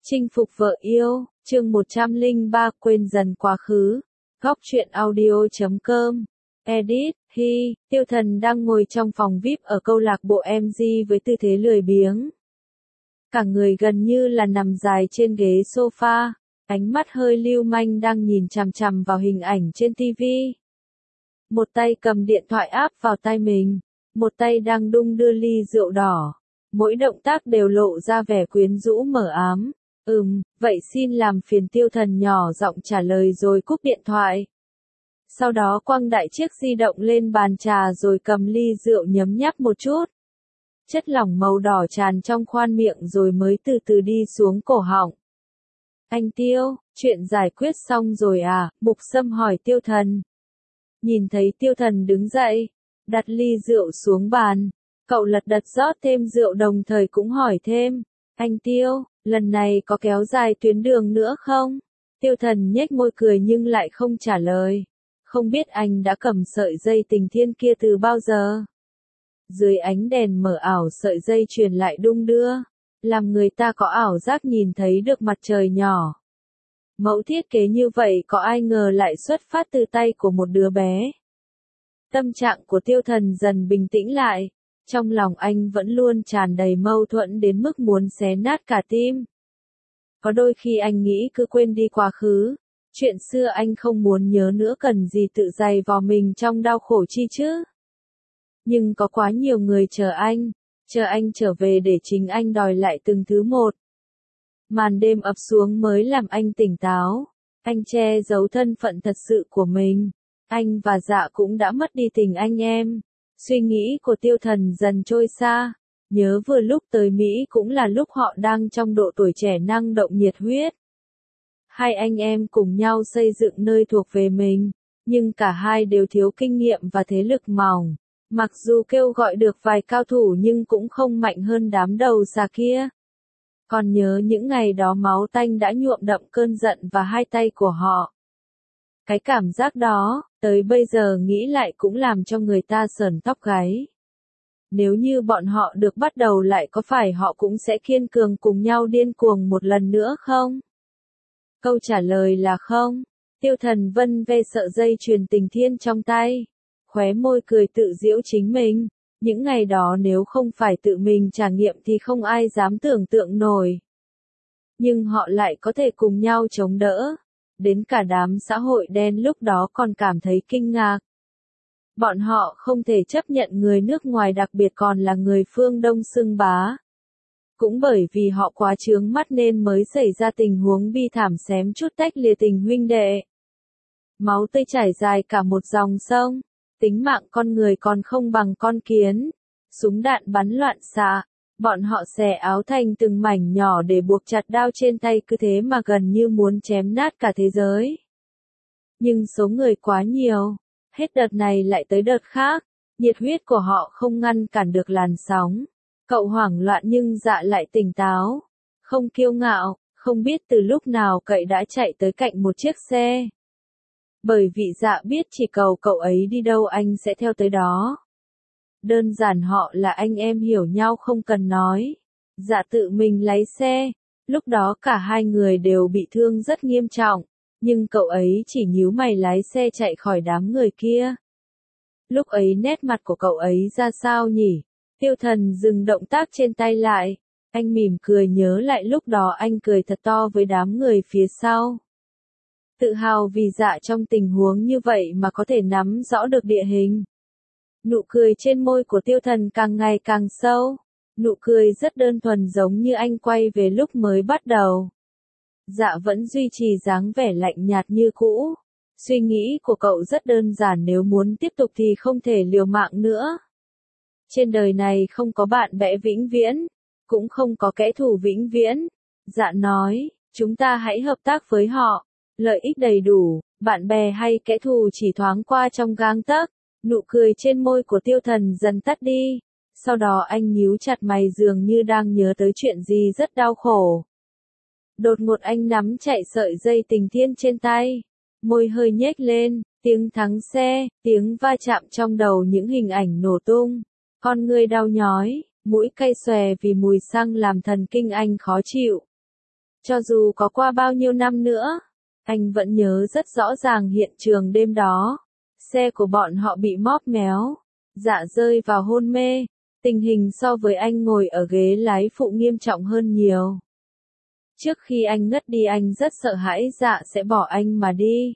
Chinh phục vợ yêu, chương 103 quên dần quá khứ. Góc truyện audio.com. Edit, Hy, Tiêu Thần đang ngồi trong phòng VIP ở câu lạc bộ MG với tư thế lười biếng. Cả người gần như là nằm dài trên ghế sofa, ánh mắt hơi lưu manh đang nhìn chằm chằm vào hình ảnh trên TV. Một tay cầm điện thoại áp vào tai mình, một tay đang đung đưa ly rượu đỏ. Mỗi động tác đều lộ ra vẻ quyến rũ mờ ám. Vậy xin làm phiền. Tiêu Thần nhỏ giọng trả lời rồi cúp điện thoại. Sau đó quăng đại chiếc di động lên bàn trà rồi cầm ly rượu nhấm nháp một chút. Chất lỏng màu đỏ tràn trong khoang miệng rồi mới từ từ đi xuống cổ họng. Anh Tiêu, chuyện giải quyết xong rồi à? Mục Sâm hỏi Tiêu Thần. Nhìn thấy Tiêu Thần đứng dậy, đặt ly rượu xuống bàn, cậu lật đật rót thêm rượu đồng thời cũng hỏi thêm. Anh Tiêu, lần này có kéo dài tuyến đường nữa không? Tiêu Thần nhếch môi cười nhưng lại không trả lời. Không biết anh đã cầm sợi dây tình thiên kia từ bao giờ? Dưới ánh đèn mờ ảo sợi dây chuyền lại đung đưa, làm người ta có ảo giác nhìn thấy được mặt trời nhỏ. Mẫu thiết kế như vậy có ai ngờ lại xuất phát từ tay của một đứa bé. Tâm trạng của Tiêu Thần dần bình tĩnh lại. Trong lòng anh vẫn luôn tràn đầy mâu thuẫn đến mức muốn xé nát cả tim. Có đôi khi anh nghĩ cứ quên đi quá khứ. Chuyện xưa anh không muốn nhớ nữa, cần gì tự dày vò mình trong đau khổ chi chứ. Nhưng có quá nhiều người chờ anh trở về để chính anh đòi lại từng thứ một. Màn đêm ập xuống mới làm anh tỉnh táo. Anh che giấu thân phận thật sự của mình. Anh và Dạ cũng đã mất đi tình anh em. Suy nghĩ của Tiêu Thần dần trôi xa. Nhớ vừa lúc tới Mỹ cũng là lúc họ đang trong độ tuổi trẻ năng động nhiệt huyết. Hai anh em cùng nhau xây dựng nơi thuộc về mình, nhưng cả hai đều thiếu kinh nghiệm và thế lực mỏng. Mặc dù kêu gọi được vài cao thủ nhưng cũng không mạnh hơn đám đầu xà kia. Còn nhớ những ngày đó máu tanh đã nhuộm đậm cơn giận và hai tay của họ. Cái cảm giác đó, tới bây giờ nghĩ lại cũng làm cho người ta sởn tóc gáy. Nếu như bọn họ được bắt đầu lại có phải họ cũng sẽ kiên cường cùng nhau điên cuồng một lần nữa không? Câu trả lời là không. Tiêu Thần vân ve sợi dây chuyền tình thiên trong tay. Khóe môi cười tự giễu chính mình. Những ngày đó nếu không phải tự mình trải nghiệm thì không ai dám tưởng tượng nổi. Nhưng họ lại có thể cùng nhau chống đỡ. Đến cả đám xã hội đen lúc đó còn cảm thấy kinh ngạc. Bọn họ không thể chấp nhận người nước ngoài, đặc biệt còn là người phương Đông xưng bá. Cũng bởi vì họ quá chướng mắt nên mới xảy ra tình huống bi thảm xém chút tách lìa tình huynh đệ. Máu tươi chảy dài cả một dòng sông, tính mạng con người còn không bằng con kiến. Súng đạn bắn loạn xạ, bọn họ xẻ áo thành từng mảnh nhỏ để buộc chặt đao trên tay, cứ thế mà gần như muốn chém nát cả thế giới. Nhưng số người quá nhiều, hết đợt này lại tới đợt khác, nhiệt huyết của họ không ngăn cản được làn sóng. Cậu hoảng loạn nhưng Dạ lại tỉnh táo, không kiêu ngạo, không biết từ lúc nào cậu đã chạy tới cạnh một chiếc xe. Bởi vì Dạ biết chỉ cầu cậu ấy đi đâu anh sẽ theo tới đó. Đơn giản họ là anh em hiểu nhau không cần nói. Dạ tự mình lái xe, lúc đó cả hai người đều bị thương rất nghiêm trọng, nhưng cậu ấy chỉ nhíu mày lái xe chạy khỏi đám người kia. Lúc ấy nét mặt của cậu ấy ra sao nhỉ? Tiêu Thần dừng động tác trên tay lại, anh mỉm cười nhớ lại lúc đó anh cười thật to với đám người phía sau. Tự hào vì Dạ trong tình huống như vậy mà có thể nắm rõ được địa hình. Nụ cười trên môi của Tiêu Thần càng ngày càng sâu, nụ cười rất đơn thuần giống như anh quay về lúc mới bắt đầu. Dạ vẫn duy trì dáng vẻ lạnh nhạt như cũ. Suy nghĩ của cậu rất đơn giản, nếu muốn tiếp tục thì không thể liều mạng nữa. Trên đời này không có bạn bè vĩnh viễn, cũng không có kẻ thù vĩnh viễn. Dạ nói, chúng ta hãy hợp tác với họ, lợi ích đầy đủ, bạn bè hay kẻ thù chỉ thoáng qua trong gang tấc. Nụ cười trên môi của Tiêu Thần dần tắt đi, sau đó anh nhíu chặt mày dường như đang nhớ tới chuyện gì rất đau khổ. Đột ngột anh nắm chạy sợi dây tình thiên trên tay, môi hơi nhếch lên, tiếng thắng xe, tiếng va chạm trong đầu, những hình ảnh nổ tung. Con người đau nhói, mũi cay xòe vì mùi xăng làm thần kinh anh khó chịu. Cho dù có qua bao nhiêu năm nữa, anh vẫn nhớ rất rõ ràng hiện trường đêm đó. Xe của bọn họ bị móp méo, Dạ rơi vào hôn mê. Tình hình so với anh ngồi ở ghế lái phụ nghiêm trọng hơn nhiều. Trước khi anh ngất đi anh rất sợ hãi Dạ sẽ bỏ anh mà đi.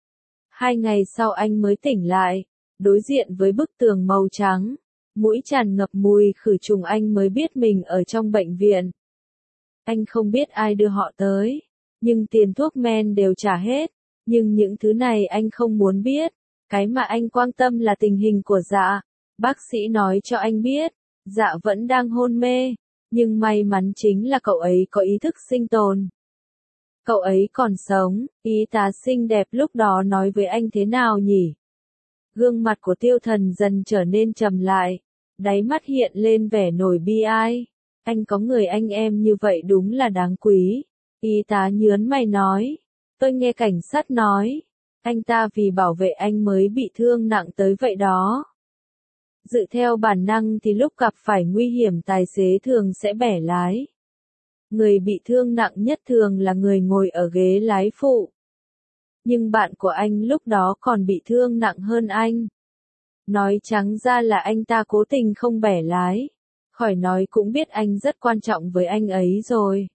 2 ngày sau anh mới tỉnh lại, đối diện với bức tường màu trắng, mũi tràn ngập mùi khử trùng anh mới biết mình ở trong bệnh viện. Anh không biết ai đưa họ tới, nhưng tiền thuốc men đều trả hết, nhưng những thứ này anh không muốn biết, cái mà anh quan tâm là tình hình của Dạ. Bác sĩ nói cho anh biết, Dạ vẫn đang hôn mê, nhưng may mắn chính là cậu ấy có ý thức sinh tồn. Cậu ấy còn sống, y tá xinh đẹp lúc đó nói với anh thế nào nhỉ? Gương mặt của Tiêu Thần dần trở nên trầm lại, đáy mắt hiện lên vẻ nổi bi ai. Anh có người anh em như vậy đúng là đáng quý. Y tá nhớn mày nói, tôi nghe cảnh sát nói, anh ta vì bảo vệ anh mới bị thương nặng tới vậy đó. Dự theo bản năng thì lúc gặp phải nguy hiểm tài xế thường sẽ bẻ lái. Người bị thương nặng nhất thường là người ngồi ở ghế lái phụ. Nhưng bạn của anh lúc đó còn bị thương nặng hơn anh. Nói trắng ra là anh ta cố tình không bẻ lái. Khỏi nói cũng biết anh rất quan trọng với anh ấy rồi.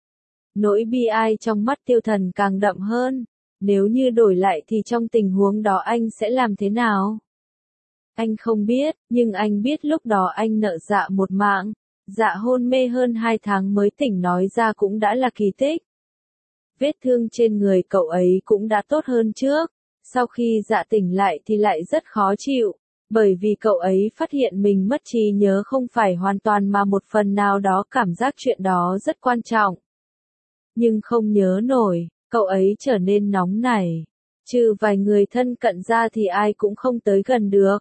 Nỗi bi ai trong mắt Tiêu Thần càng đậm hơn. Nếu như đổi lại thì trong tình huống đó anh sẽ làm thế nào? Anh không biết, nhưng anh biết lúc đó anh nợ Dạ một mạng. Dạ hôn mê hơn 2 tháng mới tỉnh nói ra cũng đã là kỳ tích. Vết thương trên người cậu ấy cũng đã tốt hơn trước. Sau khi Dạ tỉnh lại thì lại rất khó chịu. Bởi vì cậu ấy phát hiện mình mất trí nhớ không phải hoàn toàn mà một phần nào đó cảm giác chuyện đó rất quan trọng. Nhưng không nhớ nổi, cậu ấy trở nên nóng nảy. Trừ vài người thân cận ra thì ai cũng không tới gần được.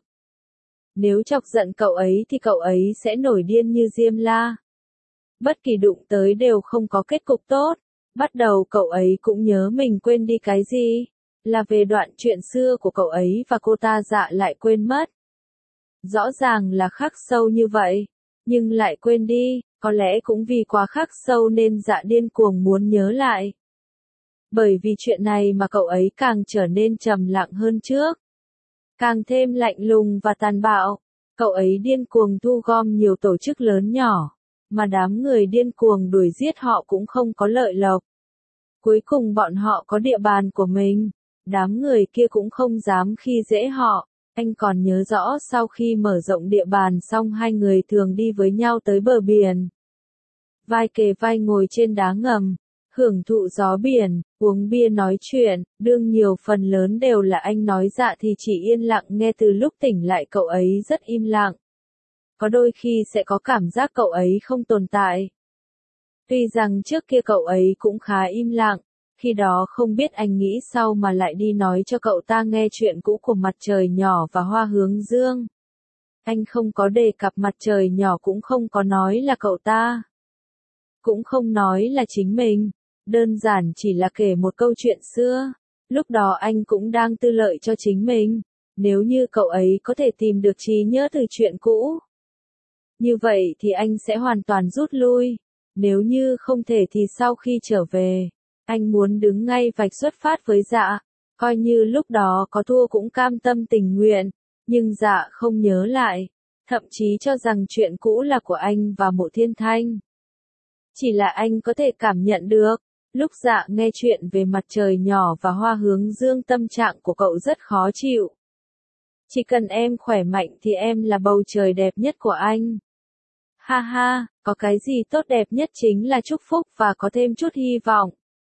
Nếu chọc giận cậu ấy thì cậu ấy sẽ nổi điên như Diêm La. Bất kỳ đụng tới đều không có kết cục tốt. Bắt đầu cậu ấy cũng nhớ mình quên đi cái gì. Là về đoạn chuyện xưa của cậu ấy và cô ta Dạ lại quên mất. Rõ ràng là khắc sâu như vậy. Nhưng lại quên đi, có lẽ cũng vì quá khắc sâu nên Dạ điên cuồng muốn nhớ lại. Bởi vì chuyện này mà cậu ấy càng trở nên trầm lặng hơn trước. Càng thêm lạnh lùng và tàn bạo, cậu ấy điên cuồng thu gom nhiều tổ chức lớn nhỏ, mà đám người điên cuồng đuổi giết họ cũng không có lợi lộc. Cuối cùng bọn họ có địa bàn của mình, đám người kia cũng không dám khi dễ họ. Anh còn nhớ rõ sau khi mở rộng địa bàn xong hai người thường đi với nhau tới bờ biển. Vai kề vai ngồi trên đá ngầm, hưởng thụ gió biển, uống bia nói chuyện, đương nhiều phần lớn đều là anh nói Dạ thì chỉ yên lặng nghe từ lúc tỉnh lại cậu ấy rất im lặng. Có đôi khi sẽ có cảm giác cậu ấy không tồn tại. Tuy rằng trước kia cậu ấy cũng khá im lặng, khi đó không biết anh nghĩ sao mà lại đi nói cho cậu ta nghe chuyện cũ của Mặt Trời Nhỏ và Hoa Hướng Dương. Anh không có đề cập Mặt Trời Nhỏ cũng không có nói là cậu ta. Cũng không nói là chính mình. Đơn giản chỉ là kể một câu chuyện xưa. Lúc đó anh cũng đang tư lợi cho chính mình. Nếu như cậu ấy có thể tìm được trí nhớ từ chuyện cũ. Như vậy thì anh sẽ hoàn toàn rút lui. Nếu như không thể thì sau khi trở về, anh muốn đứng ngay vạch xuất phát với Dạ. Coi như lúc đó có thua cũng cam tâm tình nguyện. Nhưng Dạ không nhớ lại. Thậm chí cho rằng chuyện cũ là của anh và Mộ Thiên Thanh. Chỉ là anh có thể cảm nhận được. Lúc Dạ nghe chuyện về Mặt Trời Nhỏ và Hoa Hướng Dương tâm trạng của cậu rất khó chịu. Chỉ cần em khỏe mạnh thì em là bầu trời đẹp nhất của anh. Ha ha, có cái gì tốt đẹp nhất chính là chúc phúc và có thêm chút hy vọng.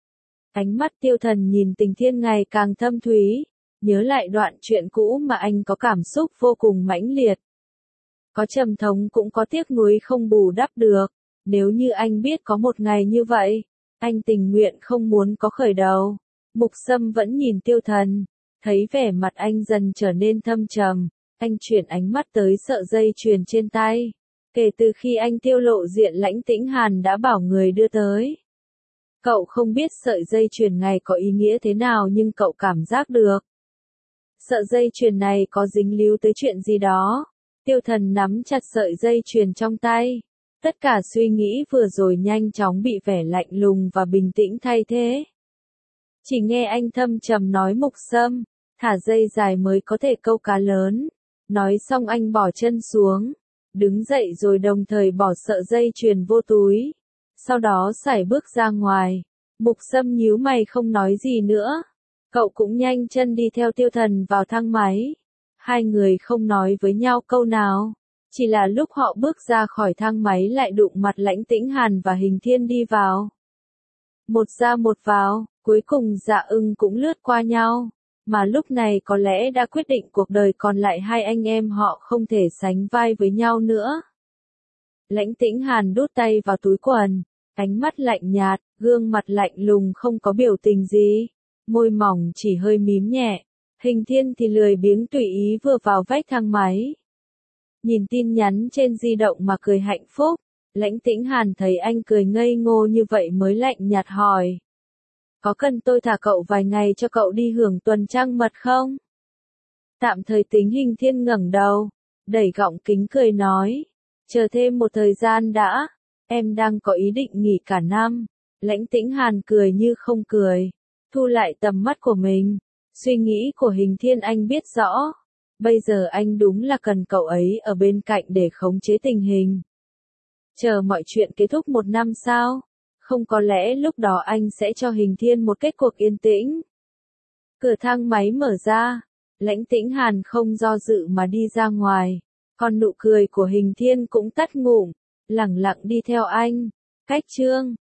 Ánh mắt Tiêu Thần nhìn Tình Thiên ngày càng thâm thúy, nhớ lại đoạn chuyện cũ mà anh có cảm xúc vô cùng mãnh liệt. Có trầm thống cũng có tiếc nuối không bù đắp được, nếu như anh biết có một ngày như vậy, anh tình nguyện không muốn có khởi đầu. Mục Sâm vẫn nhìn Tiêu Thần, thấy vẻ mặt anh dần trở nên thâm trầm, anh chuyển ánh mắt tới sợi dây chuyền trên tay. Kể từ khi anh tiêu lộ diện Lãnh Tĩnh Hàn đã bảo người đưa tới. Cậu không biết sợi dây chuyền này có ý nghĩa thế nào nhưng cậu cảm giác được. Sợi dây chuyền này có dính líu tới chuyện gì đó. Tiêu Thần nắm chặt sợi dây chuyền trong tay. Tất cả suy nghĩ vừa rồi nhanh chóng bị vẻ lạnh lùng và bình tĩnh thay thế. Chỉ nghe anh thâm trầm nói Mục Sâm, thả dây dài mới có thể câu cá lớn. Nói xong anh bỏ chân xuống, đứng dậy rồi đồng thời bỏ sợi dây chuyền vô túi. Sau đó sải bước ra ngoài. Mục Sâm nhíu mày không nói gì nữa. Cậu cũng nhanh chân đi theo Tiêu Thần vào thang máy. Hai người không nói với nhau câu nào. Chỉ là lúc họ bước ra khỏi thang máy lại đụng mặt Lãnh Tĩnh Hàn và Hình Thiên đi vào. Một ra một vào, cuối cùng Dạ Ưng cũng lướt qua nhau. Mà lúc này có lẽ đã quyết định cuộc đời còn lại hai anh em họ không thể sánh vai với nhau nữa. Lãnh Tĩnh Hàn đút tay vào túi quần, ánh mắt lạnh nhạt, gương mặt lạnh lùng không có biểu tình gì, môi mỏng chỉ hơi mím nhẹ. Hình Thiên thì lười biếng tùy ý vừa vào vách thang máy. Nhìn tin nhắn trên di động mà cười hạnh phúc, Lãnh Tĩnh Hàn thấy anh cười ngây ngô như vậy mới lạnh nhạt hỏi. Có cần tôi thả cậu vài ngày cho cậu đi hưởng tuần trăng mật không? Tạm thời tính. Hình Thiên ngẩng đầu, đẩy gọng kính cười nói. Chờ thêm một thời gian đã, em đang có ý định nghỉ cả năm. Lãnh Tĩnh Hàn cười như không cười, thu lại tầm mắt của mình. Suy nghĩ của Hình Thiên anh biết rõ. Bây giờ anh đúng là cần cậu ấy ở bên cạnh để khống chế tình hình. Chờ mọi chuyện kết thúc một năm sao? Không, có lẽ lúc đó anh sẽ cho Hình Thiên một kết cuộc yên tĩnh. Cửa thang máy mở ra, Lãnh Tĩnh Hàn không do dự mà đi ra ngoài. Còn nụ cười của Hình Thiên cũng tắt ngụm, lẳng lặng đi theo anh. Cách chương